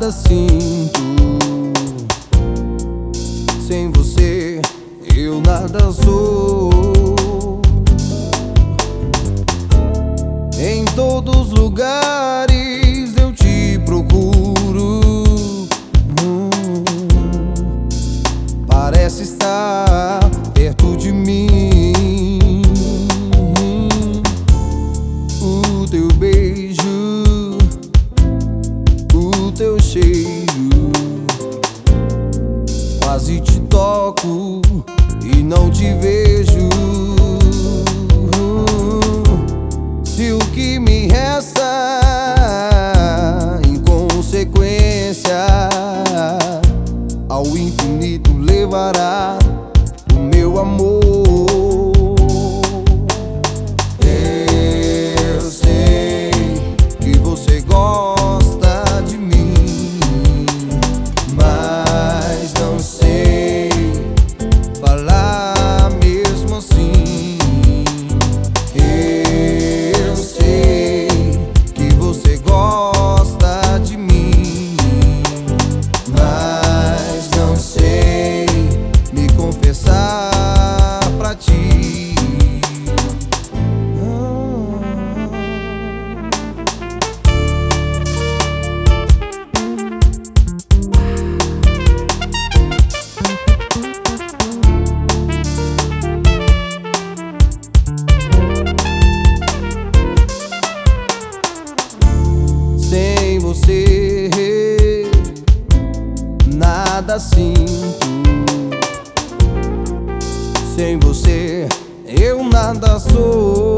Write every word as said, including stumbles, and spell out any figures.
nada sinto. Sem você eu nada sou. Em todos os lugares eu te procuro. hum, Parece estar perto de mim. O teu beijo, o teu cheiro, quase te toco e não te vejo. Se o que me resta, inconsequência, ao infinito levará o meu amor. Eu sei que você gosta de mim, mas não sei falar mesmo assim. Eu sei que você gosta de mim, mas não sei me confessar pra ti. Sem você nada sinto. Sem você eu nada sou.